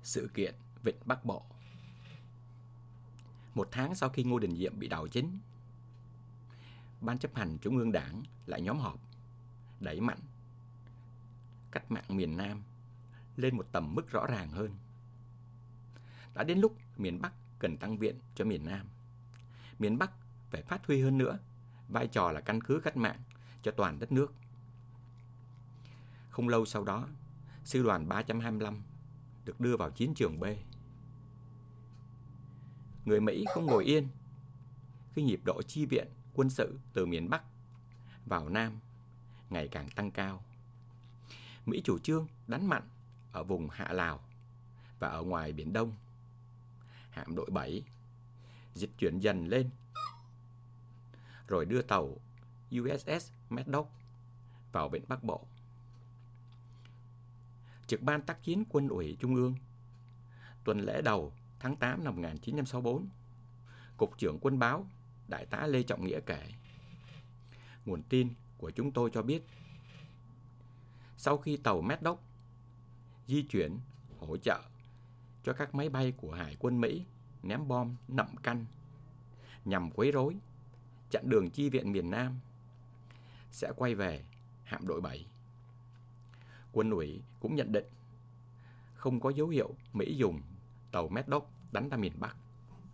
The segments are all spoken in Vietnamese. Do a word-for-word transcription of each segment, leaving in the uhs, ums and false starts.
Sự kiện Vịnh Bắc Bộ. Một tháng sau khi Ngô Đình Diệm bị đảo chính, Ban chấp hành Trung ương Đảng lại nhóm họp đẩy mạnh cách mạng miền Nam lên một tầm mức rõ ràng hơn. Đã đến lúc miền Bắc cần tăng viện cho miền Nam. Miền Bắc phải phát huy hơn nữa vai trò là căn cứ cách mạng cho toàn đất nước. Không lâu sau đó, sư đoàn ba trăm hai mươi lăm được đưa vào chiến trường B. Người Mỹ không ngồi yên khi nhịp độ chi viện quân sự từ miền Bắc vào Nam ngày càng tăng cao. Mỹ chủ trương đánh mạnh ở vùng Hạ Lào và ở ngoài Biển Đông. Hạm đội bảy dịch chuyển dần lên, rồi đưa tàu u ét ét Maddox vào Vịnh Bắc Bộ. Trực ban tác chiến Quân ủy Trung ương, tuần lễ đầu tháng tám năm một nghìn chín trăm sáu mươi tư, Cục trưởng Quân báo Đại tá Lê Trọng Nghĩa kể: nguồn tin của chúng tôi cho biết, sau khi tàu Maddox di chuyển hỗ trợ cho các máy bay của Hải quân Mỹ ném bom nặm canh nhằm quấy rối chặn đường chi viện miền Nam, sẽ quay về hạm đội bảy. Quân ủy cũng nhận định không có dấu hiệu Mỹ dùng tàu Maddox đánh ra miền Bắc.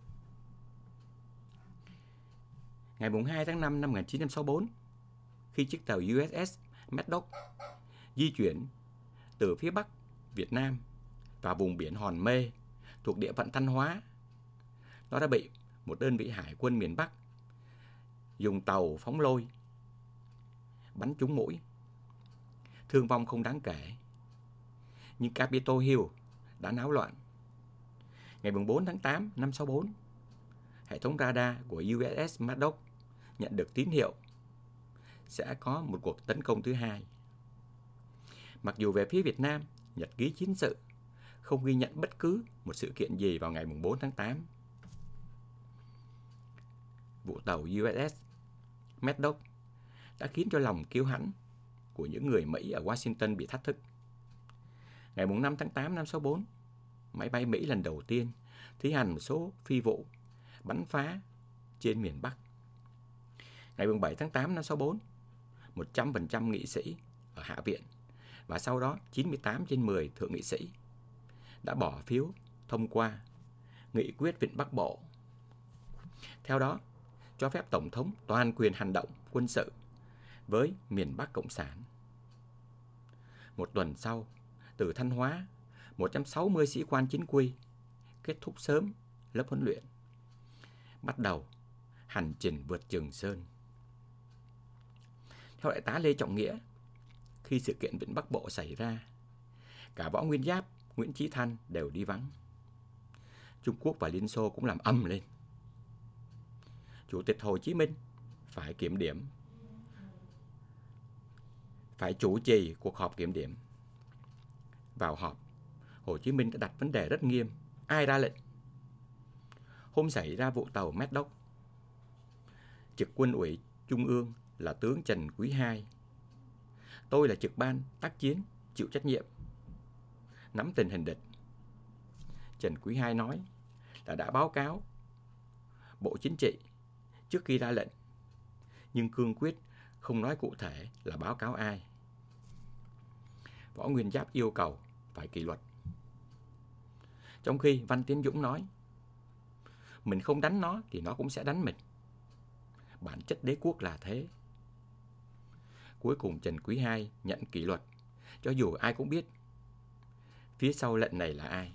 Ngày hai tháng năm năm một nghìn chín trăm sáu mươi tư, khi chiếc tàu u ét ét Maddox di chuyển từ phía Bắc Việt Nam vào vùng biển Hòn Mê thuộc địa phận Thanh Hóa, nó đã bị một đơn vị hải quân miền Bắc dùng tàu phóng lôi bắn trúng mũi. Thương vong không đáng kể, nhưng Capitol Hill đã náo loạn. Ngày bốn tháng tám năm sáu mươi tư, hệ thống radar của u ét ét Maddox nhận được tín hiệu sẽ có một cuộc tấn công thứ hai. Mặc dù về phía Việt Nam, nhật ký chiến sự không ghi nhận bất cứ một sự kiện gì vào ngày bốn tháng tám. Vụ tàu u ét ét Maddox đã khiến cho lòng kiêu hãnh của những người Mỹ ở Washington bị thách thức. Ngày năm tháng tám năm sáu mươi tư, máy bay Mỹ lần đầu tiên thi hành một số phi vụ bắn phá trên miền Bắc. Ngày bảy tháng tám năm sáu mươi tư, một trăm phần trăm nghị sĩ ở Hạ viện và sau đó chín mươi tám trên mười thượng nghị sĩ đã bỏ phiếu thông qua nghị quyết Vịnh Bắc Bộ. Theo đó, cho phép Tổng thống toàn quyền hành động quân sự với miền Bắc Cộng sản. Một tuần sau, từ Thanh Hóa, một trăm sáu mươi sĩ quan chính quy kết thúc sớm lớp huấn luyện, bắt đầu hành trình vượt Trường Sơn. Theo Đại tá Lê Trọng Nghĩa, khi sự kiện Vịnh Bắc Bộ xảy ra, cả Võ Nguyên Giáp, Nguyễn Chí Thanh đều đi vắng. Trung Quốc và Liên Xô cũng làm ầm lên. Chủ tịch Hồ Chí Minh phải kiểm điểm, phải chủ trì cuộc họp kiểm điểm. Vào họp, Hồ Chí Minh đã đặt vấn đề rất nghiêm: ai ra lệnh? Hôm xảy ra vụ tàu Maddox, trực Quân ủy Trung ương là tướng Trần Quý Hai. Tôi là trực ban tác chiến chịu trách nhiệm nắm tình hình địch. Trần Quý Hai nói là đã báo cáo Bộ Chính trị trước khi ra lệnh, nhưng cương quyết không nói cụ thể là báo cáo ai. Võ Nguyên Giáp yêu cầu phải kỷ luật. Trong khi Văn Tiến Dũng nói mình không đánh nó thì nó cũng sẽ đánh mình. Bản chất đế quốc là thế. Cuối cùng Trần Quý Hai nhận kỷ luật, cho dù ai cũng biết phía sau lệnh này là ai.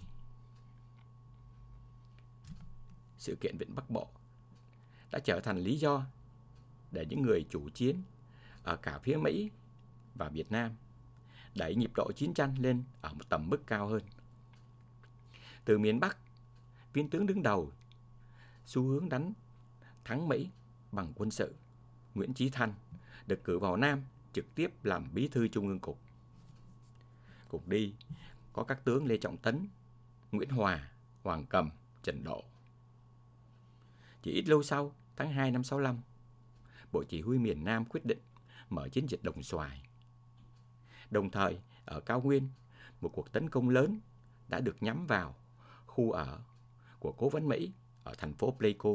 Sự kiện Vịnh Bắc Bộ đã trở thành lý do để những người chủ chiến ở cả phía Mỹ và Việt Nam đẩy nhịp độ chiến tranh lên ở một tầm mức cao hơn. Từ miền Bắc, viên tướng đứng đầu xu hướng đánh thắng Mỹ bằng quân sự, Nguyễn Chí Thanh, được cử vào Nam trực tiếp làm bí thư Trung ương Cục. Cục đi có các tướng Lê Trọng Tấn, Nguyễn Hòa, Hoàng Cầm, Trần Độ. Chỉ ít lâu sau, tháng hai năm sáu mươi lăm, Bộ Chỉ huy miền Nam quyết định mở chiến dịch Đồng Xoài. Đồng thời, ở cao nguyên, một cuộc tấn công lớn đã được nhắm vào khu ở của cố vấn Mỹ ở thành phố Pleiku.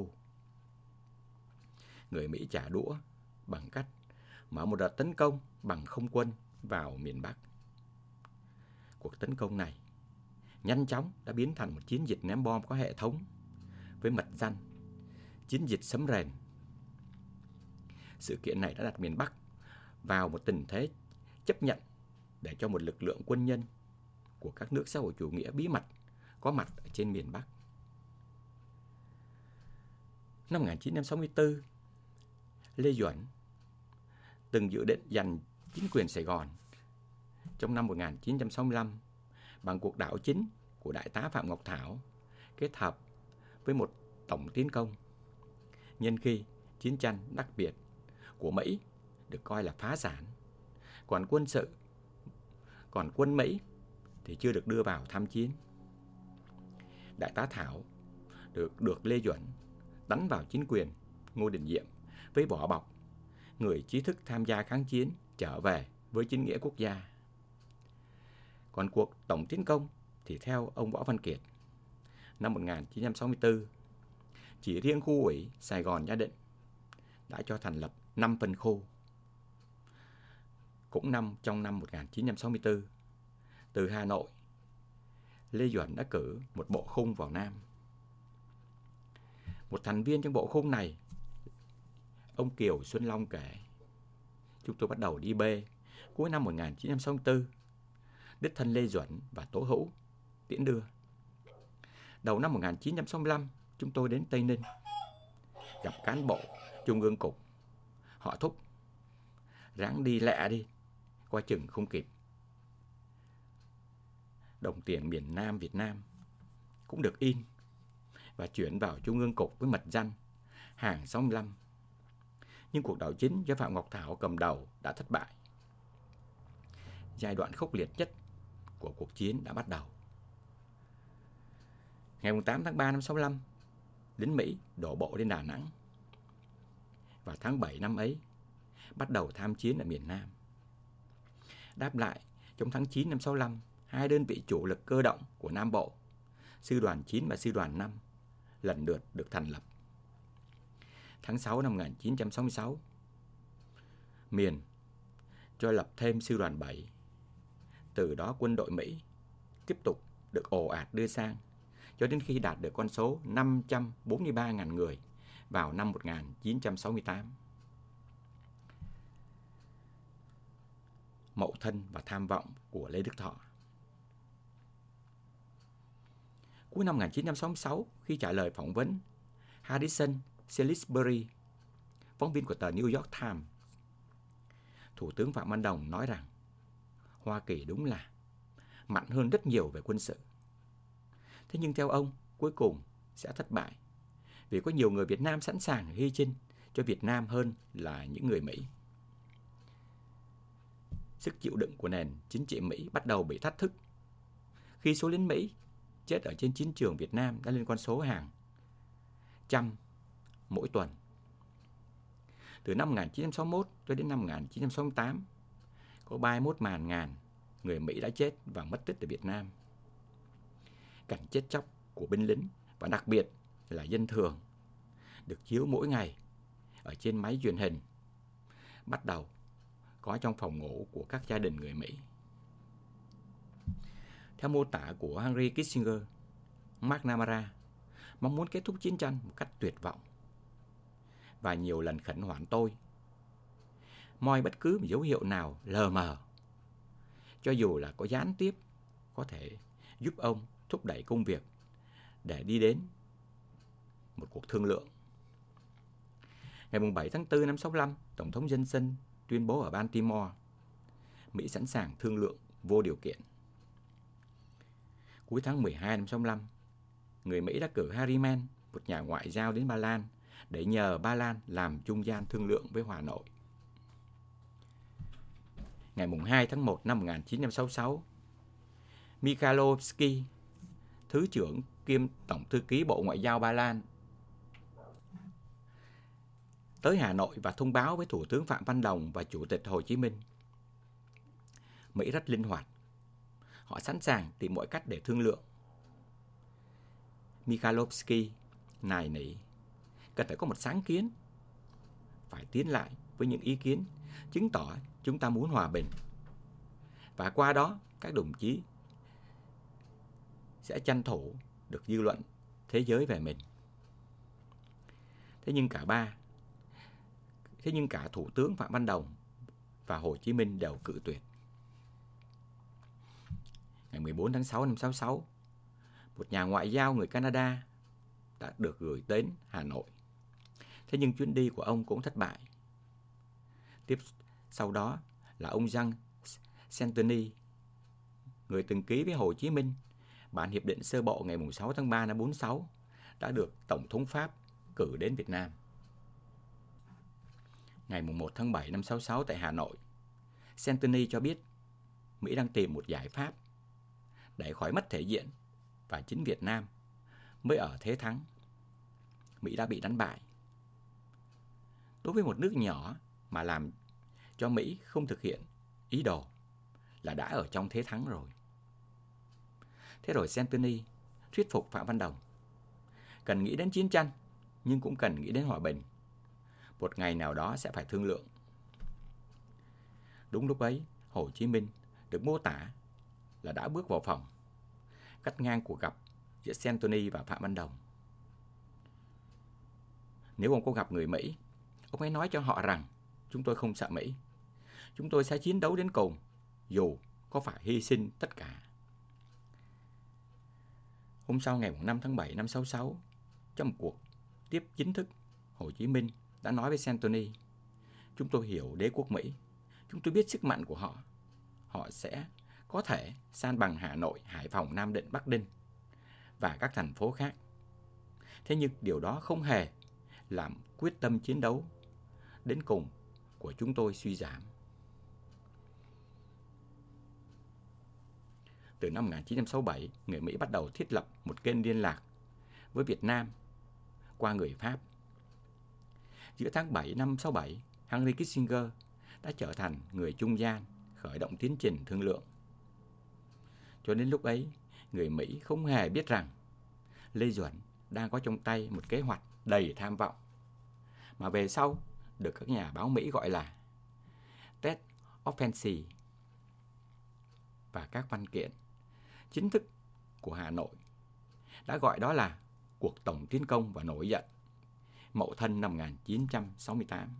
Người Mỹ trả đũa bằng cách mở một đợt tấn công bằng không quân vào miền Bắc. Cuộc tấn công này nhanh chóng đã biến thành một chiến dịch ném bom có hệ thống với mật danh chiến dịch Sấm Rền. Sự kiện này đã đặt miền Bắc vào một tình thế chấp nhận để cho một lực lượng quân nhân của các nước xã hội chủ nghĩa bí mật có mặt ở trên miền Bắc. Năm một nghìn chín trăm sáu mươi tư, Lê Duẩn từng dự định giành chính quyền Sài Gòn trong năm một nghìn chín trăm sáu mươi lăm bằng cuộc đảo chính của Đại tá Phạm Ngọc Thảo kết hợp với một tổng tiến công, nhân khi chiến tranh đặc biệt của Mỹ được coi là phá sản, còn quân sự, còn quân Mỹ thì chưa được đưa vào tham chiến. Đại tá Thảo được được Lê Duẩn đánh vào chính quyền Ngô Đình Diệm với vỏ bọc người trí thức tham gia kháng chiến trở về với chính nghĩa quốc gia. Còn cuộc tổng tiến công thì theo ông Võ Văn Kiệt, năm một nghìn chín trăm sáu mươi tư, chỉ riêng khu ủy Sài Gòn Gia Định đã cho thành lập năm phân khu. Cũng năm trong năm một nghìn chín trăm sáu mươi tư, từ Hà Nội, Lê Duẩn đã cử một bộ khung vào Nam. Một thành viên trong bộ khung này, ông Kiều Xuân Long kể, chúng tôi bắt đầu đi B cuối năm một nghìn chín trăm sáu mươi tư, đích thân Lê Duẩn và Tố Hữu tiễn đưa. Đầu năm một nghìn chín trăm sáu mươi lăm, chúng tôi đến Tây Ninh, gặp cán bộ Trung ương Cục. Họ thúc, ráng đi lẹ đi, coi chừng không kịp. Đồng tiền miền Nam Việt Nam cũng được in và chuyển vào Trung ương Cục với mật danh hàng sáu mươi lăm. Nhưng cuộc đảo chính do Phạm Ngọc Thảo cầm đầu đã thất bại. Giai đoạn khốc liệt nhất của cuộc chiến đã bắt đầu. Ngày tám tháng ba năm sáu mươi lăm, lính Mỹ đổ bộ đến Đà Nẵng. Và tháng bảy năm ấy, bắt đầu tham chiến ở miền Nam. Đáp lại, trong tháng chín năm sáu mươi lăm, hai đơn vị chủ lực cơ động của Nam Bộ, Sư đoàn chín và Sư đoàn năm, lần lượt được thành lập. Tháng sáu năm một nghìn chín trăm sáu mươi sáu, miền cho lập thêm Sư đoàn bảy. Từ đó quân đội Mỹ tiếp tục được ồ ạt đưa sang, cho đến khi đạt được con số năm trăm bốn mươi ba nghìn người vào năm một nghìn chín trăm sáu mươi tám. Mậu thân và tham vọng của Lê Đức Thọ. Cuối năm một nghìn chín trăm sáu mươi sáu, khi trả lời phỏng vấn Harrison Salisbury, phóng viên của tờ New York Times, Thủ tướng Phạm Văn Đồng nói rằng Hoa Kỳ đúng là mạnh hơn rất nhiều về quân sự. Thế nhưng theo ông, cuối cùng sẽ thất bại vì có nhiều người Việt Nam sẵn sàng hy sinh cho Việt Nam hơn là những người Mỹ. Sức chịu đựng của nền chính trị Mỹ bắt đầu bị thách thức khi số lính Mỹ chết ở trên chiến trường Việt Nam đã lên con số hàng trăm mỗi tuần. Từ năm một nghìn chín trăm sáu mươi mốt cho đến năm một nghìn chín trăm sáu mươi tám, có ba mươi mốt nghìn ngàn người Mỹ đã chết và mất tích ở Việt Nam. Cảnh chết chóc của binh lính và đặc biệt là dân thường được chiếu mỗi ngày ở trên máy truyền hình, bắt đầu có trong phòng ngủ của các gia đình người Mỹ. Theo mô tả của Henry Kissinger, McNamara mong muốn kết thúc chiến tranh một cách tuyệt vọng và nhiều lần khẩn hoãn tôi, moi bất cứ một dấu hiệu nào lờ mờ, cho dù là có gián tiếp, có thể giúp ông thúc đẩy công việc để đi đến một cuộc thương lượng. Ngày bảy tháng tư năm sáu mươi lăm, Tổng thống Johnson tuyên bố ở Baltimore, Mỹ sẵn sàng thương lượng vô điều kiện. Cuối tháng mười hai năm sáu mươi lăm, người Mỹ đã cử Harriman, một nhà ngoại giao đến Ba Lan, để nhờ Ba Lan làm trung gian thương lượng với Hà Nội. Ngày hai tháng một năm một nghìn chín trăm sáu mươi sáu, Mikhailovsky, Thứ trưởng kiêm Tổng thư ký Bộ Ngoại giao Ba Lan, tới Hà Nội và thông báo với Thủ tướng Phạm Văn Đồng và Chủ tịch Hồ Chí Minh. Mỹ rất linh hoạt. họ sẵn sàng tìm mọi cách để thương lượng. Mikhailovsky nài nỉ cần phải có một sáng kiến, phải tiến lại với những ý kiến chứng tỏ chúng ta muốn hòa bình, và qua đó các đồng chí sẽ tranh thủ được dư luận thế giới về mình. Thế nhưng cả ba, thế nhưng cả Thủ tướng Phạm Văn Đồng và Hồ Chí Minh đều cự tuyệt. Ngày mười bốn tháng sáu năm sáu sáu, một nhà ngoại giao người Canada đã được gửi đến Hà Nội. Thế nhưng chuyến đi của ông cũng thất bại. Tiếp sau đó là ông Jean Santini, người từng ký với Hồ Chí Minh bản hiệp định sơ bộ ngày sáu tháng ba năm bốn mươi sáu, đã được Tổng thống Pháp cử đến Việt Nam. Ngày một tháng bảy năm sáu sáu tại Hà Nội, Santini cho biết Mỹ đang tìm một giải pháp để khỏi mất thể diện, và chính Việt Nam mới ở thế thắng. Mỹ đã bị đánh bại. Đối với một nước nhỏ mà làm cho Mỹ không thực hiện ý đồ là đã ở trong thế thắng rồi. Thế rồi Santini thuyết phục Phạm Văn Đồng cần nghĩ đến chiến tranh, nhưng cũng cần nghĩ đến hòa bình. Một ngày nào đó sẽ phải thương lượng. Đúng lúc ấy, Hồ Chí Minh được mô tả là đã bước vào phòng, cắt ngang cuộc gặp giữa Santini và Phạm Văn Đồng. Nếu ông có gặp người Mỹ, ông hãy nói cho họ rằng chúng tôi không sợ Mỹ. Chúng tôi sẽ chiến đấu đến cùng, dù có phải hy sinh tất cả. Hôm sau ngày năm tháng bảy năm sáu sáu, trong một cuộc tiếp chính thức, Hồ Chí Minh đã nói với Santini: chúng tôi hiểu đế quốc Mỹ, chúng tôi biết sức mạnh của họ. Họ sẽ có thể san bằng Hà Nội, Hải Phòng, Nam Định, Bắc Ninh và các thành phố khác. Thế nhưng điều đó không hề làm quyết tâm chiến đấu đến cùng của chúng tôi suy giảm. Từ năm một nghìn chín trăm sáu mươi bảy, người Mỹ bắt đầu thiết lập một kênh liên lạc với Việt Nam qua người Pháp. Giữa tháng bảy năm sáu bảy, Henry Kissinger đã trở thành người trung gian khởi động tiến trình thương lượng. Cho đến lúc ấy, người Mỹ không hề biết rằng Lê Duẩn đang có trong tay một kế hoạch đầy tham vọng, mà về sau được các nhà báo Mỹ gọi là Tet Offensive, và các văn kiện chính thức của Hà Nội đã gọi đó là cuộc tổng tiến công và nổi dậy Mậu Thân năm một nghìn chín trăm sáu mươi tám.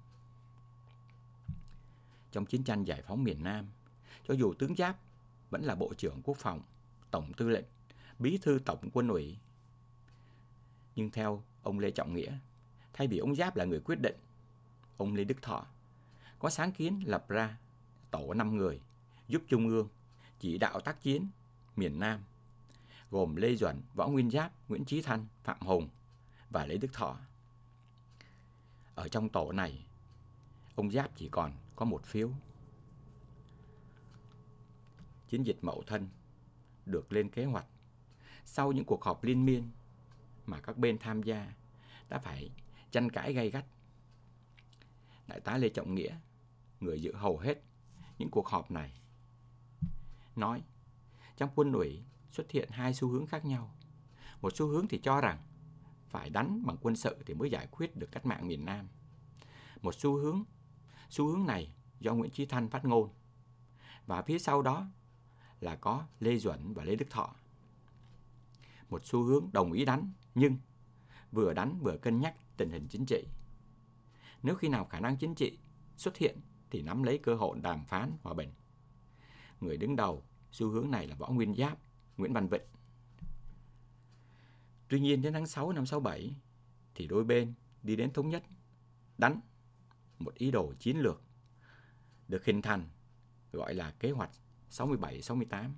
Trong chiến tranh giải phóng miền Nam, cho dù tướng Giáp vẫn là Bộ trưởng Quốc phòng, Tổng tư lệnh, Bí thư Tổng quân ủy, nhưng theo ông Lê Trọng Nghĩa, thay vì ông Giáp là người quyết định, ông Lê Đức Thọ có sáng kiến lập ra tổ năm người giúp Trung ương chỉ đạo tác chiến miền Nam, gồm Lê Duẩn, Võ Nguyên Giáp, Nguyễn Chí Thanh, Phạm Hùng và Lê Đức Thọ. Ở trong tổ này, ông Giáp chỉ còn có một phiếu. Chiến dịch Mậu Thân được lên kế hoạch sau những cuộc họp liên miên mà các bên tham gia đã phải tranh cãi gay gắt. Đại tá Lê Trọng Nghĩa, người dự hầu hết những cuộc họp này, nói trong quân ủy xuất hiện hai xu hướng khác nhau. Một xu hướng thì cho rằng phải đánh bằng quân sự thì mới giải quyết được cách mạng miền Nam. Một xu hướng, xu hướng này do Nguyễn Chí Thanh phát ngôn, và phía sau đó là có Lê Duẩn và Lê Đức Thọ. Một xu hướng đồng ý đánh, nhưng vừa đánh vừa cân nhắc tình hình chính trị. Nếu khi nào khả năng chính trị xuất hiện thì nắm lấy cơ hội đàm phán hòa bình. Người đứng đầu xu hướng này là Võ Nguyên Giáp, Nguyễn Văn Vịnh. Tuy nhiên đến tháng sáu năm sáu bảy thì đôi bên đi đến thống nhất đánh một ý đồ chiến lược được hình thành, gọi là kế hoạch sáu mươi bảy sáu mươi tám.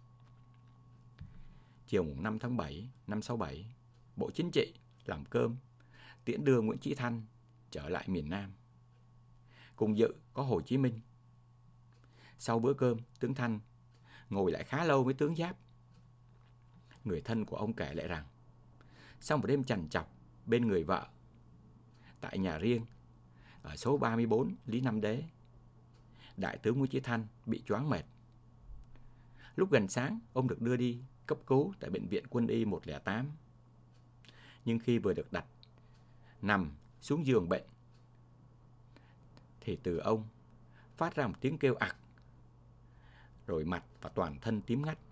Chiều năm tháng bảy năm sáu bảy, Bộ Chính trị làm cơm tiễn đưa Nguyễn Chí Thanh trở lại miền Nam. Cùng dự có Hồ Chí Minh. Sau bữa cơm, tướng Thanh ngồi lại khá lâu với tướng Giáp. Người thân của ông kể lại rằng sau một đêm trằn trọc bên người vợ tại nhà riêng ở số ba mươi bốn Lý Nam Đế, đại tướng Nguyễn Chí Thanh bị choáng mệt. Lúc gần sáng, ông được đưa đi cấp cứu tại Bệnh viện Quân y một không tám. Nhưng khi vừa được đặt nằm xuống giường bệnh, thì từ ông phát ra một tiếng kêu ặc, rồi mặt và toàn thân tím ngắt.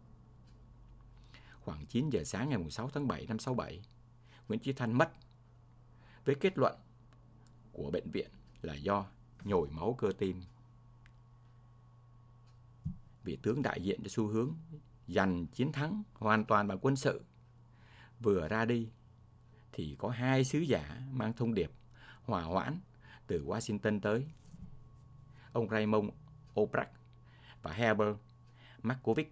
Khoảng chín giờ sáng ngày sáu tháng bảy năm sáu bảy, Nguyễn Chí Thanh mất, với kết luận của bệnh viện là do nhồi máu cơ tim. Vị tướng đại diện cho xu hướng giành chiến thắng hoàn toàn bằng quân sự vừa ra đi, thì có hai sứ giả mang thông điệp hòa hoãn từ Washington tới. Ông Raymond Albrecht và Herbert Markovits.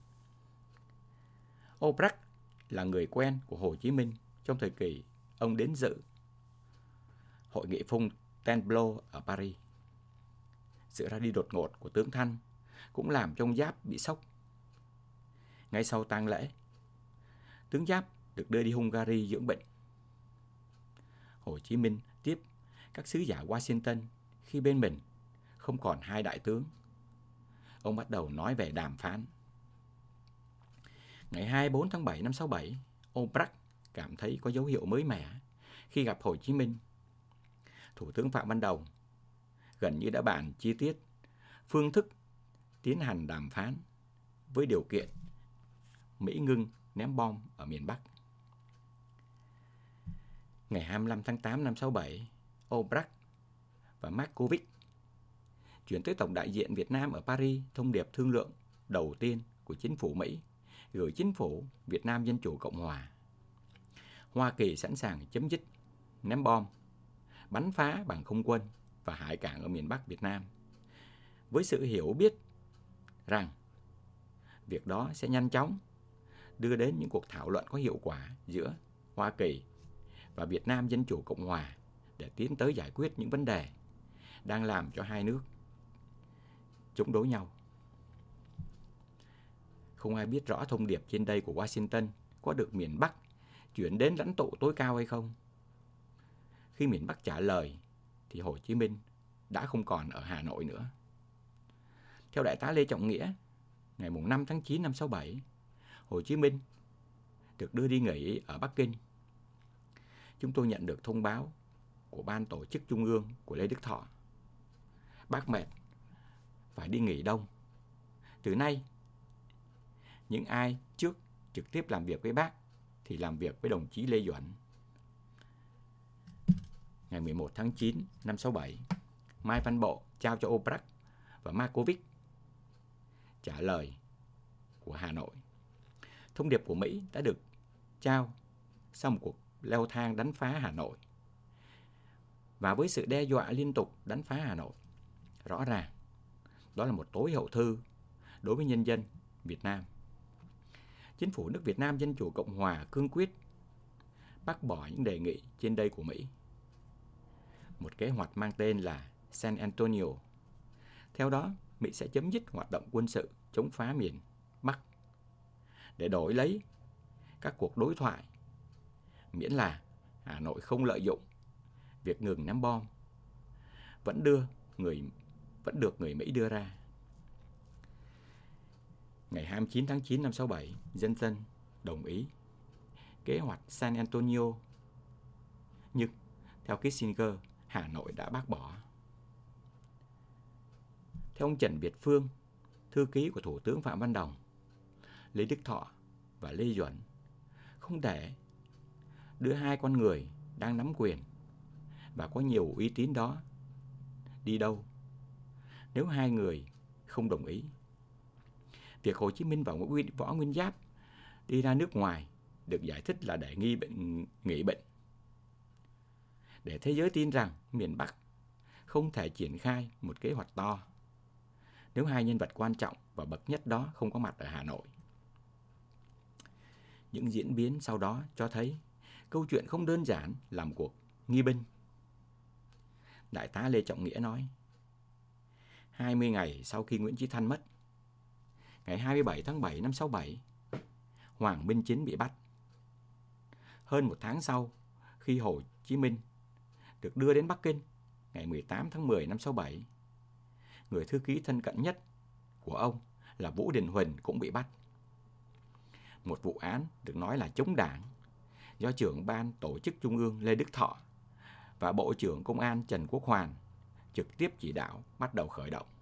Albrecht là người quen của Hồ Chí Minh trong thời kỳ ông đến dự hội nghị Fontainebleau ở Paris. Sự ra đi đột ngột của tướng Thanh cũng làm cho ông Giáp bị sốc. Ngay sau tang lễ, tướng Giáp được đưa đi Hungary dưỡng bệnh. Hồ Chí Minh tiếp các sứ giả Washington khi bên mình không còn hai đại tướng. Ông bắt đầu nói về đàm phán. Ngày hai mươi bốn tháng bảy năm sáu bảy, Albrecht cảm thấy có dấu hiệu mới mẻ khi gặp Hồ Chí Minh. Thủ tướng Phạm Văn Đồng gần như đã bàn chi tiết phương thức tiến hành đàm phán với điều kiện Mỹ ngưng ném bom ở miền Bắc. Ngày hai mươi lăm tháng tám năm sáu bảy, Albrecht và Markovits chuyển tới Tổng đại diện Việt Nam ở Paris thông điệp thương lượng đầu tiên của chính phủ Mỹ gửi chính phủ Việt Nam Dân chủ Cộng hòa. Hoa Kỳ sẵn sàng chấm dứt ném bom, bắn phá bằng không quân và hải cảng ở miền Bắc Việt Nam, với sự hiểu biết rằng việc đó sẽ nhanh chóng đưa đến những cuộc thảo luận có hiệu quả giữa Hoa Kỳ và Việt Nam Dân chủ Cộng hòa để tiến tới giải quyết những vấn đề đang làm cho hai nước chống đối nhau. Không ai biết rõ thông điệp trên đây của Washington có được miền Bắc chuyển đến lãnh tụ tối cao hay không. Khi miền Bắc trả lời thì Hồ Chí Minh đã không còn ở Hà Nội nữa. Theo Đại tá Lê Trọng Nghĩa, ngày năm tháng chín năm sáu bảy, Hồ Chí Minh được đưa đi nghỉ ở Bắc Kinh. Chúng tôi nhận được thông báo của Ban Tổ chức Trung ương của Lê Đức Thọ. Bác mệt, phải đi nghỉ đông. Từ nay, những ai trước trực tiếp làm việc với bác thì làm việc với đồng chí Lê Duẩn. Ngày mười một tháng chín năm sáu bảy, Mai Văn Bộ trao cho Albrecht và Markovits trả lời của Hà Nội. Thông điệp của Mỹ đã được trao sau một cuộc leo thang đánh phá Hà Nội và với sự đe dọa liên tục đánh phá Hà Nội. Rõ ràng, đó là một tối hậu thư đối với nhân dân Việt Nam. Chính phủ nước Việt Nam Dân chủ Cộng hòa cương quyết bác bỏ những đề nghị trên đây của Mỹ. Một kế hoạch mang tên là San Antonio. Theo đó, Mỹ sẽ chấm dứt hoạt động quân sự chống phá miền Bắc để đổi lấy các cuộc đối thoại, miễn là Hà Nội không lợi dụng việc ngừng ném bom vẫn đưa người vẫn được người Mỹ đưa ra. Ngày hai mươi chín tháng chín năm sáu bảy, dân dân đồng ý kế hoạch San Antonio, nhưng theo Kissinger, Hà Nội đã bác bỏ. Theo ông Trần Việt Phương, thư ký của Thủ tướng Phạm Văn Đồng, Lê Đức Thọ và Lê Duẩn không thể đưa hai con người đang nắm quyền và có nhiều uy tín đó đi đâu nếu hai người không đồng ý. Việc Hồ Chí Minh và Võ Nguyên Giáp đi ra nước ngoài được giải thích là để nghi bệnh, nghỉ bệnh, để thế giới tin rằng miền Bắc không thể triển khai một kế hoạch to nếu hai nhân vật quan trọng và bậc nhất đó không có mặt ở Hà Nội. Những diễn biến sau đó cho thấy câu chuyện không đơn giản là một cuộc nghi binh. Đại tá Lê Trọng Nghĩa nói, hai mươi ngày sau khi Nguyễn Chí Thanh mất, ngày hai mươi bảy tháng bảy năm sáu bảy, Hoàng Minh Chính bị bắt. Hơn một tháng sau, khi Hồ Chí Minh được đưa đến Bắc Kinh, ngày mười tám tháng mười năm sáu bảy, người thư ký thân cận nhất của ông là Vũ Đình Huỳnh cũng bị bắt. Một vụ án được nói là chống đảng do trưởng ban tổ chức Trung ương Lê Đức Thọ và Bộ trưởng Công an Trần Quốc Hoàn trực tiếp chỉ đạo bắt đầu khởi động.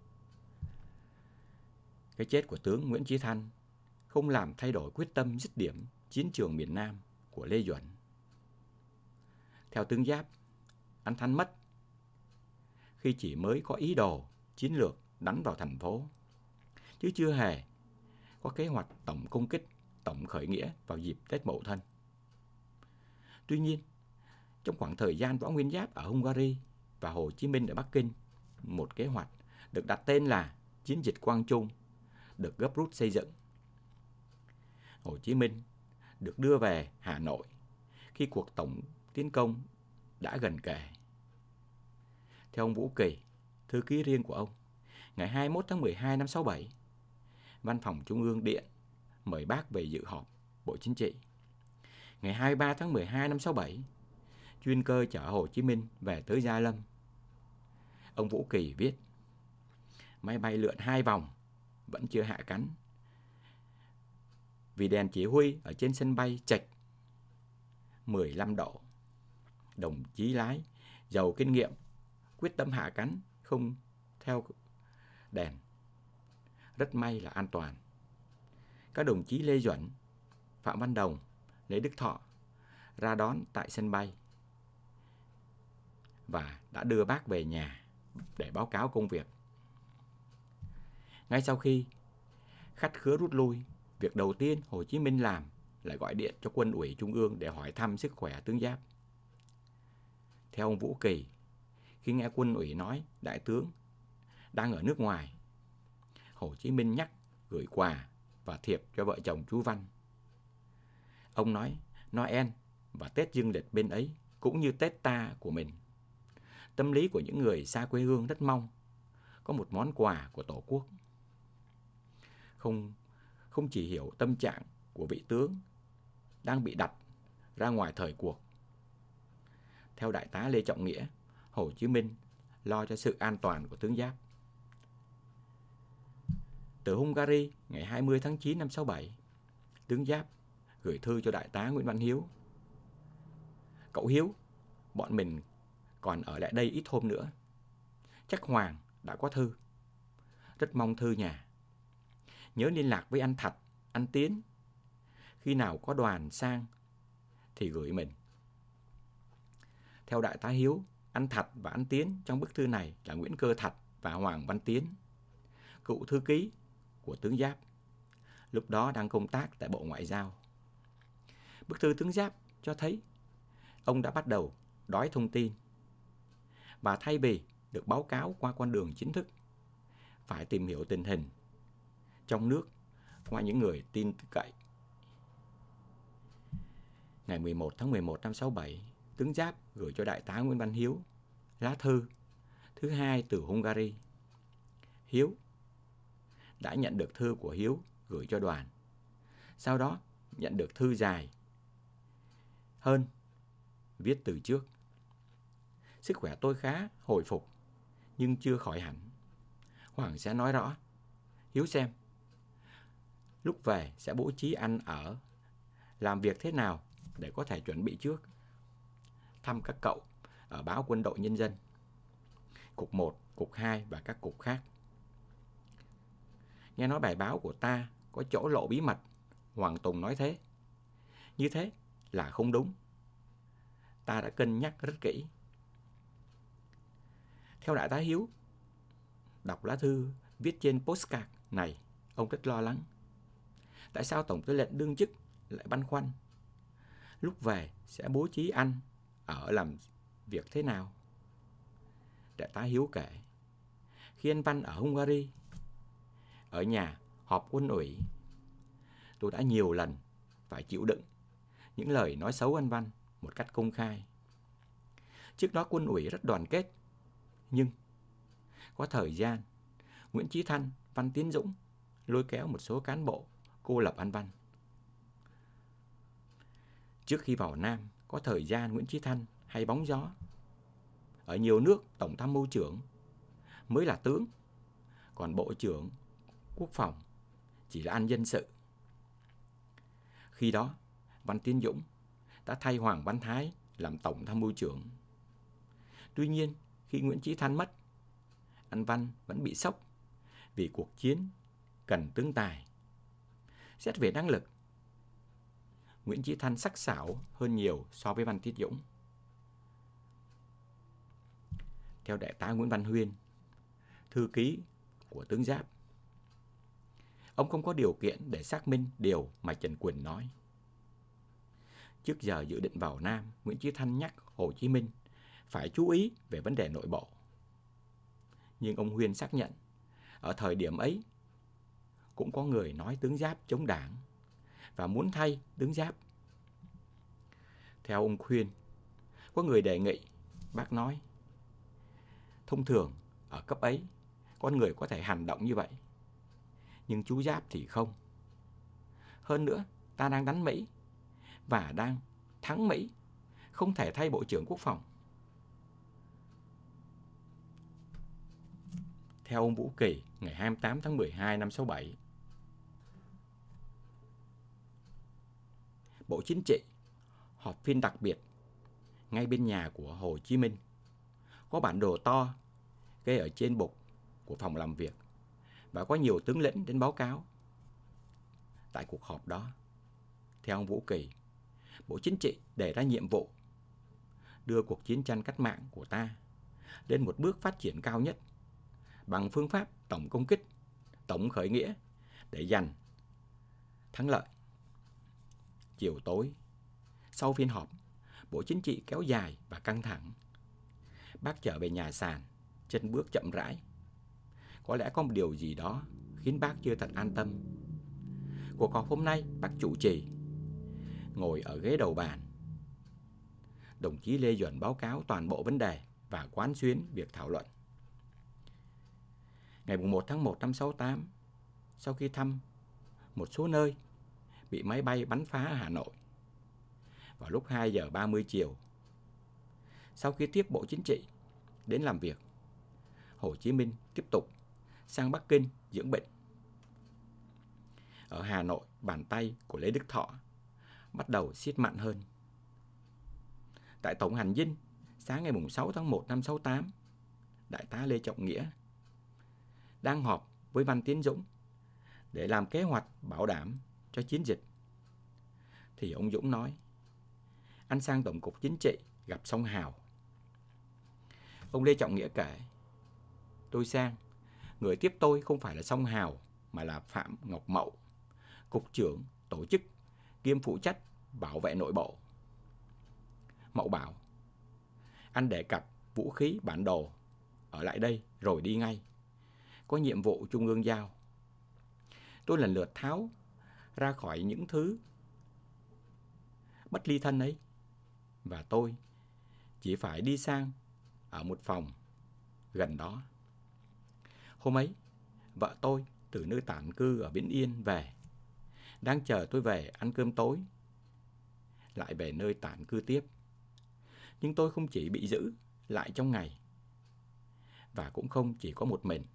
Cái chết của tướng Nguyễn Chí Thanh không làm thay đổi quyết tâm dứt điểm chiến trường miền Nam của Lê Duẩn. Theo tướng Giáp, anh Thanh mất khi chỉ mới có ý đồ chiến lược đánh vào thành phố, chứ chưa hề có kế hoạch tổng công kích, tổng khởi nghĩa vào dịp Tết Mậu Thân. Tuy nhiên, trong khoảng thời gian Võ Nguyên Giáp ở Hungary và Hồ Chí Minh ở Bắc Kinh, một kế hoạch được đặt tên là Chiến dịch Quang Trung được gấp rút xây dựng. Hồ Chí Minh được đưa về Hà Nội khi cuộc tổng tiến công đã gần kề. Theo ông Vũ Kỳ, thư ký riêng của ông, ngày hai mươi mốt tháng mười hai năm sáu bảy, Văn phòng Trung ương điện mời bác về dự họp Bộ Chính trị. Ngày hai mươi ba tháng mười hai năm sáu bảy, chuyên cơ chở Hồ Chí Minh về tới Gia Lâm. Ông Vũ Kỳ viết, máy bay lượn hai vòng vẫn chưa hạ cánh vì đèn chỉ huy ở trên sân bay chệch mười lăm độ. Đồng chí lái giàu kinh nghiệm quyết tâm hạ cánh không theo đèn. Rất may là an toàn. Các đồng chí Lê Duẩn, Phạm Văn Đồng, Lê Đức Thọ ra đón tại sân bay và đã đưa bác về nhà để báo cáo công việc. Ngay sau khi khách khứa rút lui, việc đầu tiên Hồ Chí Minh làm là gọi điện cho Quân ủy Trung ương để hỏi thăm sức khỏe tướng Giáp. Theo ông Vũ Kỳ, khi nghe Quân ủy nói đại tướng đang ở nước ngoài, Hồ Chí Minh nhắc gửi quà và thiệp cho vợ chồng chú Văn. Ông nói Noel và Tết dương lịch bên ấy cũng như Tết ta của mình. Tâm lý của những người xa quê hương rất mong có một món quà của Tổ quốc. Không, không chỉ hiểu tâm trạng của vị tướng đang bị đặt ra ngoài thời cuộc. Theo Đại tá Lê Trọng Nghĩa, Hồ Chí Minh lo cho sự an toàn của tướng Giáp. Từ Hungary, ngày hai mươi tháng chín năm sáu bảy, tướng Giáp gửi thư cho Đại tá Nguyễn Văn Hiếu. Cậu Hiếu, bọn mình còn ở lại đây ít hôm nữa. Chắc Hoàng đã có thư. Rất mong thư nhà. Nhớ liên lạc với anh Thật, anh Tiến. Khi nào có đoàn sang thì gửi mình. Theo Đại tá Hiếu, anh Thật và anh Tiến trong bức thư này là Nguyễn Cơ Thật và Hoàng Văn Tiến, cựu thư ký của tướng Giáp, lúc đó đang công tác tại Bộ Ngoại giao. Bức thư tướng Giáp cho thấy ông đã bắt đầu đói thông tin và thay vì được báo cáo qua con đường chính thức, phải tìm hiểu tình hình trong nước qua những người tin cậy. Ngày mười một tháng mười một năm sáu bảy, tướng Giáp gửi cho Đại tá Nguyễn Văn Hiếu lá thư thứ hai từ Hungary. Hiếu đã nhận được thư của Hiếu gửi cho đoàn. Sau đó nhận được thư dài hơn viết từ trước. Sức khỏe tôi khá hồi phục nhưng chưa khỏi hẳn. Hoàng sẽ nói rõ. Hiếu xem. Lúc về sẽ bố trí ăn ở, làm việc thế nào để có thể chuẩn bị trước. Thăm các cậu ở báo Quân đội Nhân dân, cục một, cục hai và các cục khác. Nghe nói bài báo của ta có chỗ lộ bí mật, Hoàng Tùng nói thế. Như thế là không đúng. Ta đã cân nhắc rất kỹ. Theo Đại tá Hiếu, đọc lá thư viết trên postcard này, ông rất lo lắng. Tại sao Tổng tư lệnh đương chức lại băn khoăn? Lúc về sẽ bố trí ăn, ở làm việc thế nào? Đại tá Hiếu kể, khi anh Văn ở Hungary, ở nhà họp quân ủy, tôi đã nhiều lần phải chịu đựng những lời nói xấu anh Văn một cách công khai. Trước đó quân ủy rất đoàn kết, nhưng có thời gian Nguyễn Chí Thanh, Văn Tiến Dũng lôi kéo một số cán bộ cô lập anh Văn. Trước khi vào Nam, có thời gian Nguyễn Chí Thanh hay bóng gió. Ở nhiều nước, Tổng tham mưu trưởng mới là tướng, còn bộ trưởng quốc phòng chỉ là ăn dân sự. Khi đó, Văn Tiến Dũng đã thay Hoàng Văn Thái làm tổng tham mưu trưởng. Tuy nhiên, khi Nguyễn Chí Thanh mất, anh Văn vẫn bị sốc vì cuộc chiến cần tướng tài. Xét về năng lực, Nguyễn Chí Thanh sắc sảo hơn nhiều so với Văn Tiến Dũng. Theo đại tá Nguyễn Văn Huyên, thư ký của tướng Giáp, ông không có điều kiện để xác minh điều mà Trần Quỳnh nói. Trước giờ dự định vào Nam, Nguyễn Chí Thanh nhắc Hồ Chí Minh phải chú ý về vấn đề nội bộ. Nhưng ông Huyên xác nhận, ở thời điểm ấy, cũng có người nói tướng Giáp chống đảng và muốn thay tướng Giáp. Theo ông Huyên, có người đề nghị, bác nói, thông thường ở cấp ấy, con người có thể hành động như vậy. Nhưng chú Giáp thì không. Hơn nữa, ta đang đánh Mỹ và đang thắng Mỹ, không thể thay Bộ trưởng Quốc phòng. Theo ông Vũ Kỳ, ngày hai mươi tám tháng mười hai năm sáu bảy, Bộ Chính trị họp phiên đặc biệt ngay bên nhà của Hồ Chí Minh. Có bản đồ to gây ở trên bục của phòng làm việc và có nhiều tướng lĩnh đến báo cáo. Tại cuộc họp đó, theo ông Vũ Kỳ, Bộ Chính trị đề ra nhiệm vụ đưa cuộc chiến tranh cách mạng của ta lên một bước phát triển cao nhất bằng phương pháp tổng công kích, tổng khởi nghĩa để giành thắng lợi. Chiều tối, sau phiên họp, Bộ Chính trị kéo dài và căng thẳng. Bác trở về nhà sàn, chân bước chậm rãi. Có lẽ có một điều gì đó khiến bác chưa thật an tâm. Cuộc họp hôm nay bác chủ trì, ngồi ở ghế đầu bàn. Đồng chí Lê Duẩn báo cáo toàn bộ vấn đề và quán xuyến việc thảo luận. Ngày một tháng một năm sáu tám, sau khi thăm một số nơi bị máy bay bắn phá ở Hà Nội, vào lúc hai giờ ba mươi chiều, sau khi tiếp Bộ Chính trị đến làm việc, Hồ Chí Minh tiếp tục sang Bắc Kinh dưỡng bệnh. Ở Hà Nội, bàn tay của Lê Đức Thọ bắt đầu siết mạnh hơn. Tại Tổng hành dinh, sáng ngày sáu tháng một năm sáu tám, Đại tá Lê Trọng Nghĩa đang họp với Văn Tiến Dũng để làm kế hoạch bảo đảm cho chiến dịch. Thì ông Dũng nói, anh sang Tổng cục Chính trị gặp Song Hào. Ông Lê Trọng Nghĩa kể, tôi sang, người tiếp tôi không phải là Song Hào mà là Phạm Ngọc Mậu, cục trưởng tổ chức kiêm phụ trách bảo vệ nội bộ. Mậu bảo, anh đề cập vũ khí bản đồ, ở lại đây rồi đi ngay. Có nhiệm vụ Trung ương giao. Tôi lần lượt tháo ra khỏi những thứ bất ly thân ấy, và tôi chỉ phải đi sang ở một phòng gần đó. Hôm ấy, vợ tôi từ nơi tản cư ở Vĩnh Yên về, đang chờ tôi về ăn cơm tối, lại về nơi tản cư tiếp. Nhưng tôi không chỉ bị giữ lại trong ngày, và cũng không chỉ có một mình.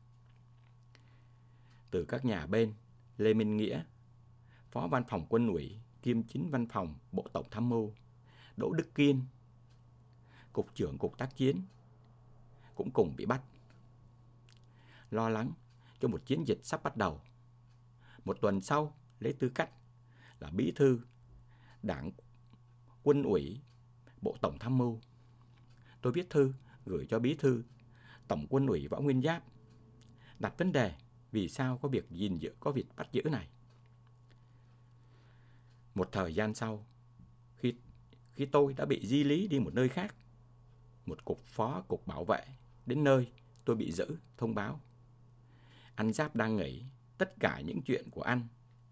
Từ các nhà bên, Lê Minh Nghĩa, Phó Văn phòng Quân ủy kiêm Chính Văn phòng Bộ Tổng tham mưu, Đỗ Đức Kiên, Cục trưởng Cục Tác chiến, cũng cùng bị bắt. Lo lắng cho một chiến dịch sắp bắt đầu, một tuần sau lấy tư cách là bí thư Đảng Quân ủy Bộ Tổng tham mưu, tôi viết thư gửi cho bí thư Tổng Quân ủy Võ Nguyên Giáp, đặt vấn đề vì sao có việc gìn giữ, có việc bắt giữ này. Một thời gian sau, khi, khi tôi đã bị di lý đi một nơi khác, một cục phó cục bảo vệ đến nơi tôi bị giữ thông báo, anh Giáp đang nghỉ, tất cả những chuyện của anh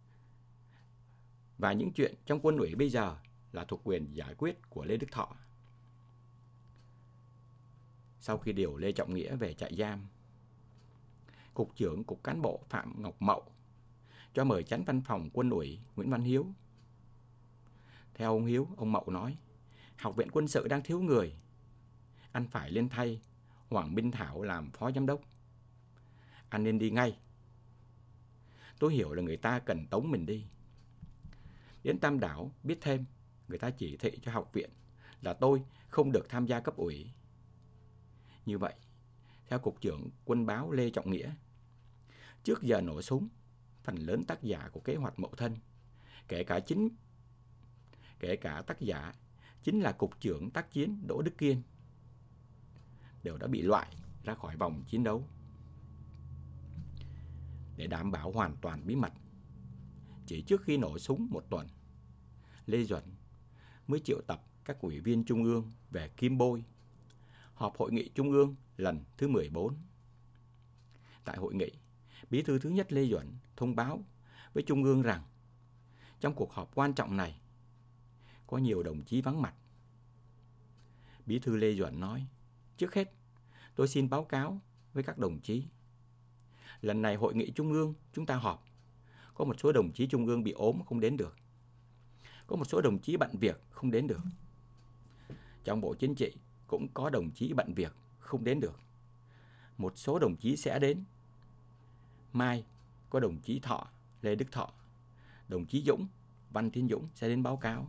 và những chuyện trong quân ủy bây giờ là thuộc quyền giải quyết của Lê Đức Thọ. Sau khi điều Lê Trọng Nghĩa về trại giam, Cục trưởng Cục Cán bộ Phạm Ngọc Mậu cho mời Chánh Văn phòng Quân ủy Nguyễn Văn Hiếu. Theo ông Hiếu, ông Mậu nói, Học viện Quân sự đang thiếu người, anh phải lên thay Hoàng Minh Thảo làm phó giám đốc. Anh nên đi ngay. tôi hiểu là người ta cần tống mình đi. Đến Tam Đảo biết thêm, người ta chỉ thị cho học viện là tôi không được tham gia cấp ủy. Như vậy, theo Cục trưởng Quân báo Lê Trọng Nghĩa, trước giờ nổ súng, phần lớn tác giả của kế hoạch Mậu Thân, kể cả chính kể cả tác giả chính là Cục trưởng tác chiến Đỗ Đức Kiên, đều đã bị loại ra khỏi vòng chiến đấu. Để đảm bảo hoàn toàn bí mật, chỉ trước khi nổ súng một tuần, Lê Duẩn mới triệu tập các ủy viên Trung ương về Kim Bôi, họp hội nghị Trung ương lần thứ mười bốn. Tại hội nghị, bí thư thứ nhất Lê Duẩn thông báo với Trung ương rằng trong cuộc họp quan trọng này có nhiều đồng chí vắng mặt. Bí thư Lê Duẩn nói, trước hết tôi xin báo cáo với các đồng chí, lần này hội nghị Trung ương chúng ta họp, có một số đồng chí Trung ương bị ốm không đến được, có một số đồng chí bận việc không đến được. Trong Bộ Chính trị cũng có đồng chí bận việc không đến được. Một số đồng chí sẽ đến. Mai có đồng chí Thọ, Lê Đức Thọ, đồng chí Dũng, Văn Tiến Dũng sẽ đến báo cáo.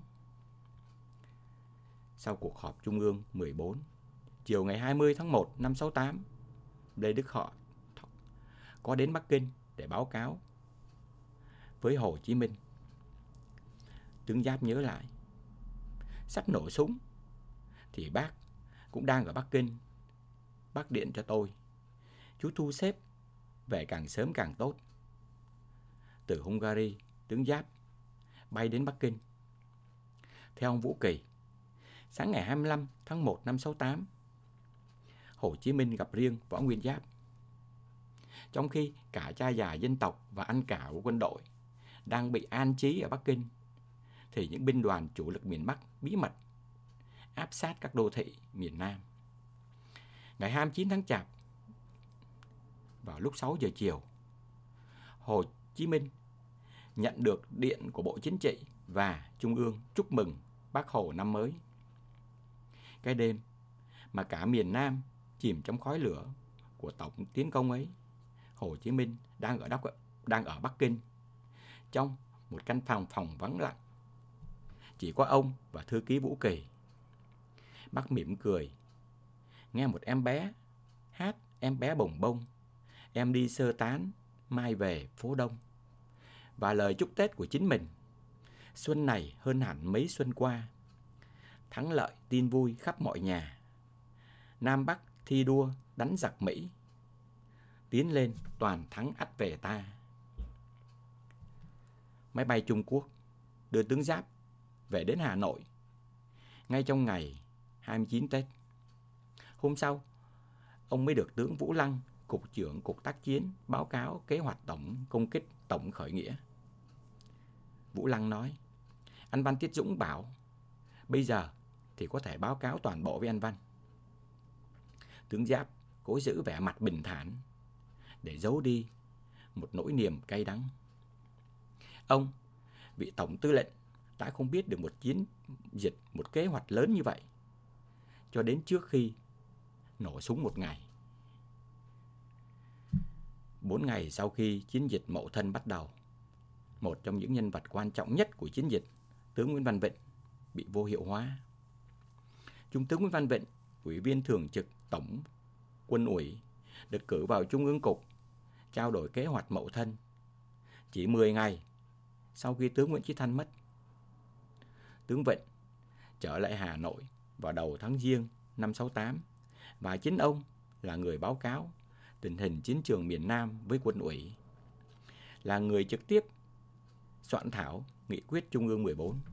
Sau cuộc họp Trung ương mười bốn, chiều ngày hai mươi tháng một năm sáu tám, Lê Đức Thọ có đến Bắc Kinh để báo cáo với Hồ Chí Minh. Tướng Giáp nhớ lại, sắp nổ súng thì bác cũng đang ở Bắc Kinh. Bác điện cho tôi, chú thu xếp về càng sớm càng tốt. Từ Hungary, tướng Giáp bay đến Bắc Kinh. Theo ông Vũ Kỳ, sáng ngày hai mươi lăm tháng một năm sáu tám, Hồ Chí Minh gặp riêng Võ Nguyên Giáp. Trong khi cả cha già dân tộc và anh cả của quân đội đang bị an trí ở Bắc Kinh, thì những binh đoàn chủ lực miền Bắc bí mật áp sát các đô thị miền Nam. Ngày hai mươi chín tháng Chạp, vào lúc sáu giờ chiều, Hồ Chí Minh nhận được điện của Bộ Chính trị và Trung ương chúc mừng Bác Hồ năm mới. Cái đêm mà cả miền Nam chìm trong khói lửa của tổng tiến công ấy, Hồ Chí Minh đang ở, Đốc, đang ở Bắc Kinh, trong một căn phòng phòng vắng lặng. Chỉ có ông và thư ký Vũ Kỳ. Bác mỉm cười, nghe một em bé hát Em bé bồng bông, em đi sơ tán, mai về phố Đông, và lời chúc Tết của chính mình. Xuân này hơn hẳn mấy xuân qua, thắng lợi tin vui khắp mọi nhà. Nam Bắc thi đua đánh giặc Mỹ, tiến lên toàn thắng ắt về ta. Máy bay Trung Quốc đưa tướng Giáp về đến Hà Nội ngay trong ngày hai mươi chín Tết. Hôm sau, ông mới được tướng Vũ Lăng, Cục trưởng Cục Tác chiến, báo cáo kế hoạch tổng công kích tổng khởi nghĩa. Vũ Lăng nói, anh Văn Tiết Dũng bảo, bây giờ thì có thể báo cáo toàn bộ với anh Văn. Tướng Giáp cố giữ vẻ mặt bình thản để giấu đi một nỗi niềm cay đắng. Ông, vị tổng tư lệnh, đã không biết được một chiến dịch, một kế hoạch lớn như vậy cho đến trước khi nổ súng một ngày. Bốn ngày sau khi chiến dịch Mậu Thân bắt đầu, một trong những nhân vật quan trọng nhất của chiến dịch, tướng Nguyễn Văn Vịnh, bị vô hiệu hóa. Trung tướng Nguyễn Văn Vịnh, ủy viên thường trực Tổng Quân ủy, được cử vào Trung ương Cục trao đổi kế hoạch Mậu Thân chỉ mười ngày sau khi tướng Nguyễn Chí Thanh mất. Tướng Vịnh trở lại Hà Nội vào đầu tháng Giêng năm sáu tám, và chính ông là người báo cáo tình hình chiến trường miền Nam với quân ủy, là người trực tiếp soạn thảo nghị quyết Trung ương mười bốn.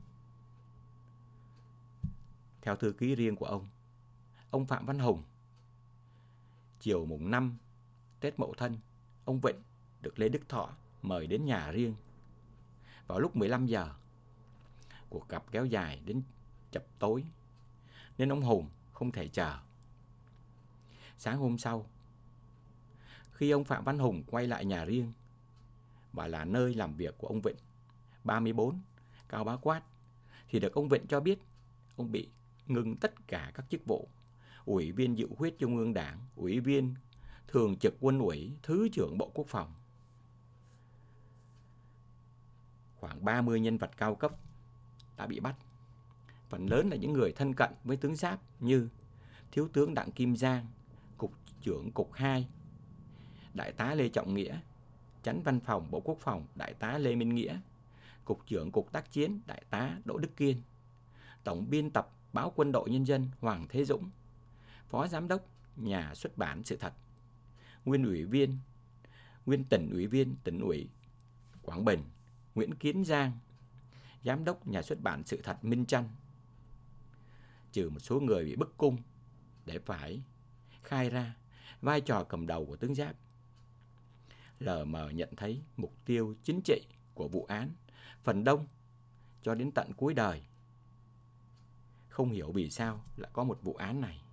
Theo thư ký riêng của ông, ông Phạm Văn Hùng, chiều mùng năm Tết Mậu Thân, ông Vịnh được Lê Đức Thọ mời đến nhà riêng vào lúc mười lăm giờ. Cuộc gặp kéo dài đến chập tối nên ông Hùng không thể chờ. Sáng hôm sau, khi ông Phạm Văn Hùng quay lại nhà riêng và là nơi làm việc của ông Vịnh, ba mươi bốn Cao Bá Quát, thì được ông Vịnh cho biết ông bị ngừng tất cả các chức vụ: Ủy viên Dự khuyết Trung ương Đảng, Ủy viên Thường trực Quân ủy, Thứ trưởng Bộ Quốc phòng. khoảng ba mươi nhân vật cao cấp đã bị bắt. Phần lớn là những người thân cận với tướng Giáp như Thiếu tướng Đặng Kim Giang, Cục trưởng Cục hai, Đại tá Lê Trọng Nghĩa, Chánh Văn phòng Bộ Quốc phòng Đại tá Lê Minh Nghĩa, Cục trưởng Cục Tác chiến Đại tá Đỗ Đức Kiên, Tổng biên tập Báo Quân đội Nhân dân Hoàng Thế Dũng, Phó Giám đốc Nhà xuất bản Sự thật, Nguyên ủy viên, Nguyên tỉnh ủy viên tỉnh ủy Quảng Bình Nguyễn Kiến Giang, Giám đốc Nhà xuất bản Sự thật Minh Trăn. Trừ một số người bị bức cung để phải khai ra vai trò cầm đầu của tướng Giáp, lờ mờ nhận thấy mục tiêu chính trị của vụ án phần đông cho đến tận cuối đời không hiểu vì sao lại có một vụ án này.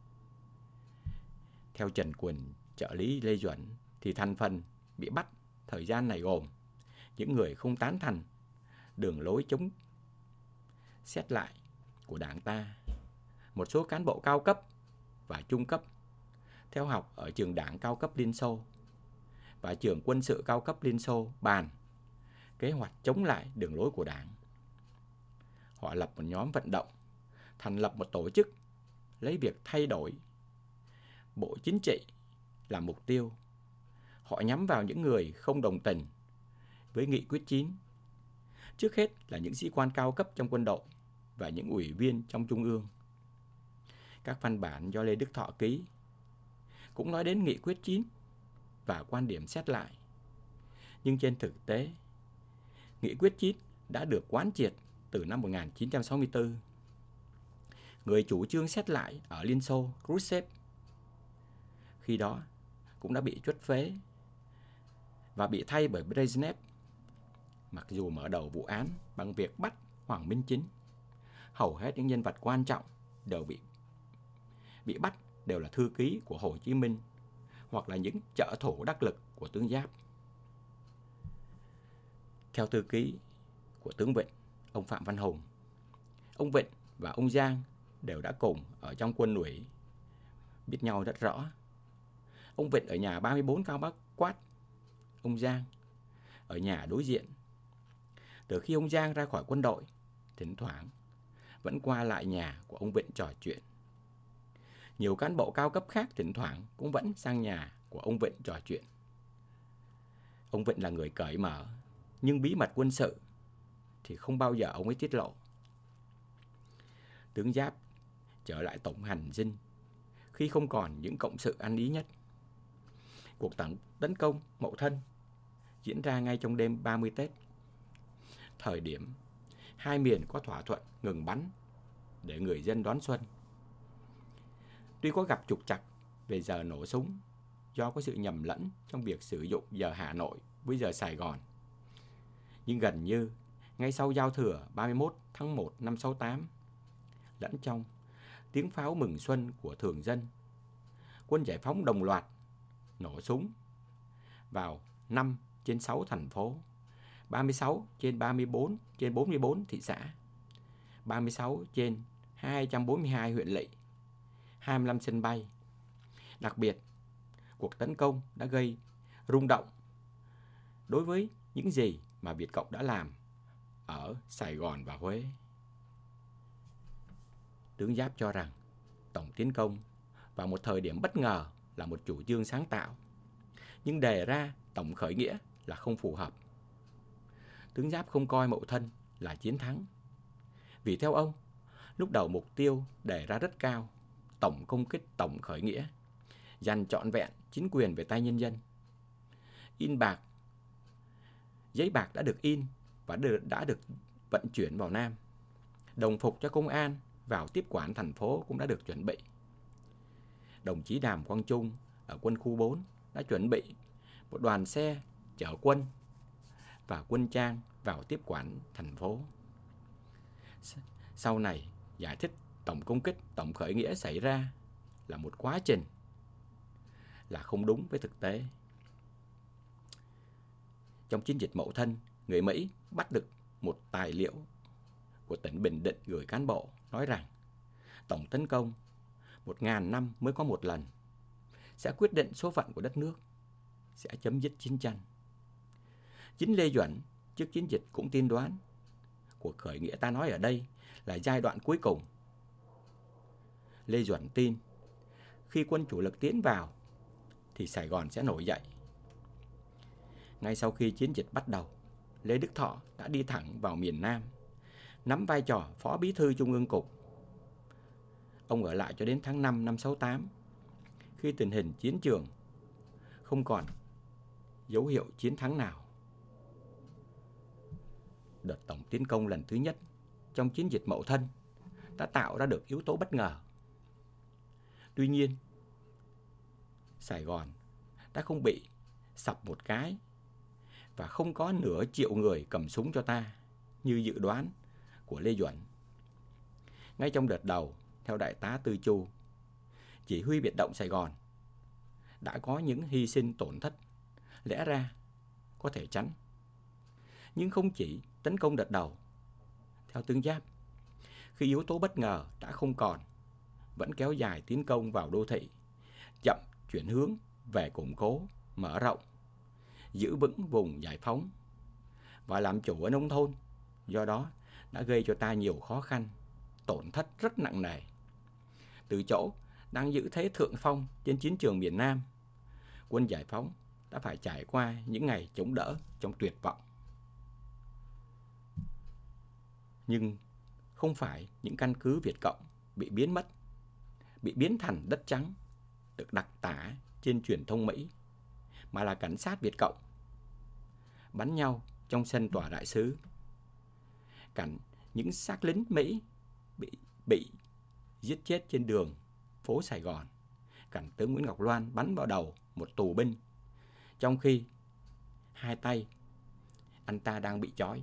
Theo Trần Quỳnh, trợ lý Lê Duẩn, thì thành phần bị bắt thời gian này gồm những người không tán thành đường lối chống xét lại của Đảng ta, một số cán bộ cao cấp và trung cấp theo học ở trường đảng cao cấp Liên Xô và trường quân sự cao cấp Liên Xô bàn kế hoạch chống lại đường lối của Đảng. Họ lập một nhóm vận động, thành lập một tổ chức lấy việc thay đổi bộ chính trị làm mục tiêu. Họ nhắm vào những người không đồng tình với nghị quyết chín, trước hết là những sĩ quan cao cấp trong quân đội và những ủy viên trong Trung ương. Các văn bản do Lê Đức Thọ ký cũng nói đến nghị quyết chín và quan điểm xét lại. Nhưng trên thực tế, nghị quyết chín đã được quán triệt từ năm một nghìn chín trăm sáu mươi tư. Người chủ trương xét lại ở Liên Xô, Khrushchev, khi đó cũng đã bị truất phế và bị thay bởi Brezhnev. Mặc dù mở đầu vụ án bằng việc bắt Hoàng Minh Chính, hầu hết những nhân vật quan trọng đều bị bị bắt đều là thư ký của Hồ Chí Minh hoặc là những trợ thủ đắc lực của tướng Giáp. Theo thư ký của tướng Vịnh, ông Phạm Văn Hùng, ông Vịnh và ông Giang đều đã cùng ở trong quân ủy, biết nhau rất rõ. Ông Vịnh ở nhà ba mươi bốn Cao Bắc Quát, ông Giang ở nhà đối diện. Từ khi ông Giang ra khỏi quân đội, thỉnh thoảng vẫn qua lại nhà của ông Vịnh trò chuyện. Nhiều cán bộ cao cấp khác thỉnh thoảng cũng vẫn sang nhà của ông Vịnh trò chuyện. Ông Vịnh là người cởi mở, nhưng bí mật quân sự thì không bao giờ ông ấy tiết lộ. Tướng Giáp trở lại tổng hành dinh khi không còn những cộng sự ăn ý nhất. Cuộc tấn tấn công Mậu Thân diễn ra ngay trong đêm ba mươi Tết, thời điểm hai miền có thỏa thuận ngừng bắn để người dân đón xuân. Tuy có gặp trục trặc về giờ nổ súng do có sự nhầm lẫn trong việc sử dụng giờ Hà Nội với giờ Sài Gòn, nhưng gần như ngay sau giao thừa ba mươi mốt tháng một năm sáu tám, lẫn trong tiếng pháo mừng xuân của thường dân, quân giải phóng đồng loạt nổ súng vào năm trên sáu thành phố, ba mươi sáu trên ba mươi bốn trên bốn mươi bốn thị xã, ba mươi sáu trên hai trăm bốn mươi hai huyện lỵ, hai mươi lăm sân bay. Đặc biệt, cuộc tấn công đã gây rung động đối với những gì mà Việt Cộng đã làm ở Sài Gòn và Huế. Tướng Giáp cho rằng tổng tiến công vào một thời điểm bất ngờ là một chủ trương sáng tạo, nhưng đề ra tổng khởi nghĩa là không phù hợp. Tướng Giáp không coi Mậu Thân là chiến thắng, vì theo ông, lúc đầu mục tiêu đề ra rất cao, tổng công kích tổng khởi nghĩa, giành trọn vẹn chính quyền về tay nhân dân. In bạc, giấy bạc đã được in và đã được vận chuyển vào Nam. Đồng phục cho công an vào tiếp quản thành phố cũng đã được chuẩn bị. Đồng chí Đàm Quang Trung ở quân khu bốn đã chuẩn bị một đoàn xe chở quân và quân trang vào tiếp quản thành phố. Sau này, giải thích tổng công kích, tổng khởi nghĩa xảy ra là một quá trình, là không đúng với thực tế. Trong chiến dịch Mậu Thân, người Mỹ bắt được một tài liệu của tỉnh Bình Định gửi cán bộ nói rằng tổng tấn công một ngàn năm mới có một lần sẽ quyết định số phận của đất nước, sẽ chấm dứt chiến tranh. Chính Lê Duẩn trước chiến dịch cũng tiên đoán cuộc khởi nghĩa ta nói ở đây là giai đoạn cuối cùng. Lê Duẩn tin khi quân chủ lực tiến vào thì Sài Gòn sẽ nổi dậy. Ngay sau khi chiến dịch bắt đầu, Lê Đức Thọ đã đi thẳng vào miền Nam, nắm vai trò Phó Bí thư Trung ương Cục. Ông ở lại cho đến tháng năm năm sáu tám, khi tình hình chiến trường không còn dấu hiệu chiến thắng nào. Đợt tổng tiến công lần thứ nhất trong chiến dịch Mậu Thân đã tạo ra được yếu tố bất ngờ. Tuy nhiên, Sài Gòn đã không bị sập một cái và không có nửa triệu người cầm súng cho ta như dự đoán của Lê Duẩn. Ngay trong đợt đầu, theo Đại tá Tư Chu, chỉ huy biệt động Sài Gòn đã có những hy sinh tổn thất lẽ ra có thể tránh. Nhưng không chỉ tấn công đợt đầu, theo Tướng Giáp, khi yếu tố bất ngờ đã không còn, vẫn kéo dài tiến công vào đô thị, chậm chuyển hướng về củng cố, mở rộng, giữ vững vùng giải phóng và làm chủ ở nông thôn. Do đó đã gây cho ta nhiều khó khăn, tổn thất rất nặng nề. Từ chỗ đang giữ thế thượng phong trên chiến trường miền Nam, quân giải phóng đã phải trải qua những ngày chống đỡ trong tuyệt vọng. Nhưng không phải những căn cứ Việt Cộng bị biến mất, bị biến thành đất trắng được đặc tả trên truyền thông Mỹ, mà là cảnh sát Việt Cộng bắn nhau trong sân tòa đại sứ. Cảnh những xác lính Mỹ bị, bị giết chết trên đường phố Sài Gòn. Cảnh tướng Nguyễn Ngọc Loan bắn vào đầu một tù binh, trong khi hai tay anh ta đang bị trói.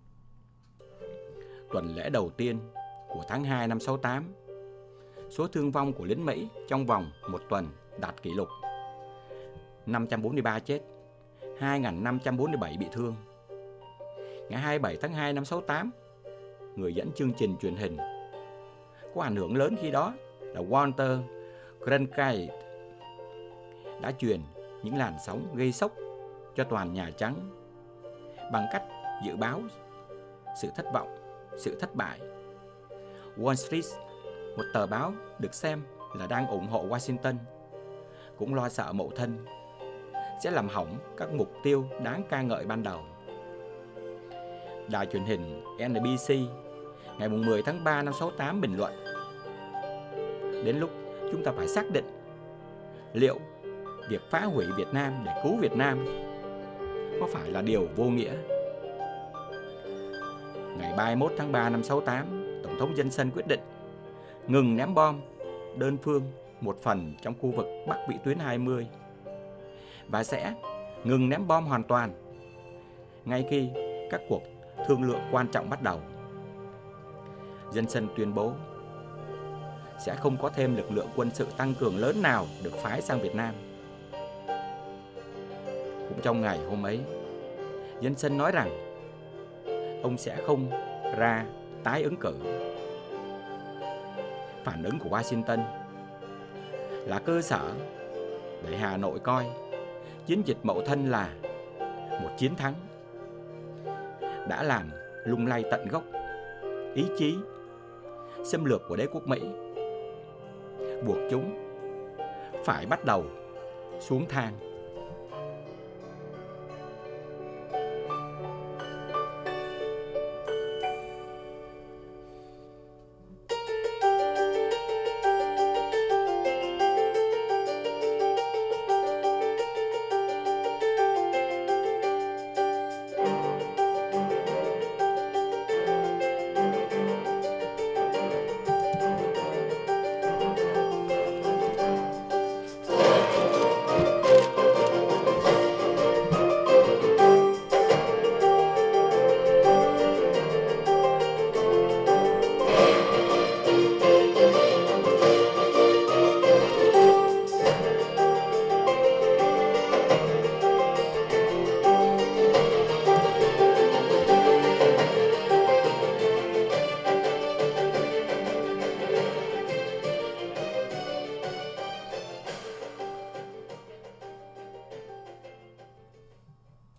Tuần lễ đầu tiên của tháng hai năm sáu tám, số thương vong của lính Mỹ trong vòng một tuần đạt kỷ lục năm trăm bốn mươi ba chết, hai nghìn năm trăm bốn mươi bảy bị thương. Ngày hai mươi bảy tháng hai năm sáu tám, người dẫn chương trình truyền hình có ảnh hưởng lớn khi đó là Walter Cronkite đã truyền những làn sóng gây sốc cho toàn Nhà Trắng bằng cách dự báo sự thất vọng, sự thất bại. Wall Street, một tờ báo được xem là đang ủng hộ Washington, cũng lo sợ Mậu Thân sẽ làm hỏng các mục tiêu đáng ca ngợi ban đầu. Đài truyền hình en bê xê ngày mười tháng ba năm sáu tám bình luận: đến lúc chúng ta phải xác định liệu việc phá hủy Việt Nam để cứu Việt Nam có phải là điều vô nghĩa. Ngày ba mươi mốt tháng ba năm sáu tám, Tổng thống Johnson quyết định ngừng ném bom đơn phương một phần trong khu vực Bắc Vĩ tuyến hai mươi và sẽ ngừng ném bom hoàn toàn ngay khi các cuộc thương lượng quan trọng bắt đầu. Johnson tuyên bố sẽ không có thêm lực lượng quân sự tăng cường lớn nào được phái sang Việt Nam. Cũng trong ngày hôm ấy, Johnson nói rằng ông sẽ không ra tái ứng cử. Phản ứng của Washington là cơ sở để Hà Nội coi chiến dịch Mậu Thân là một chiến thắng, đã làm lung lay tận gốc ý chí xâm lược của đế quốc Mỹ, buộc chúng phải bắt đầu xuống thang.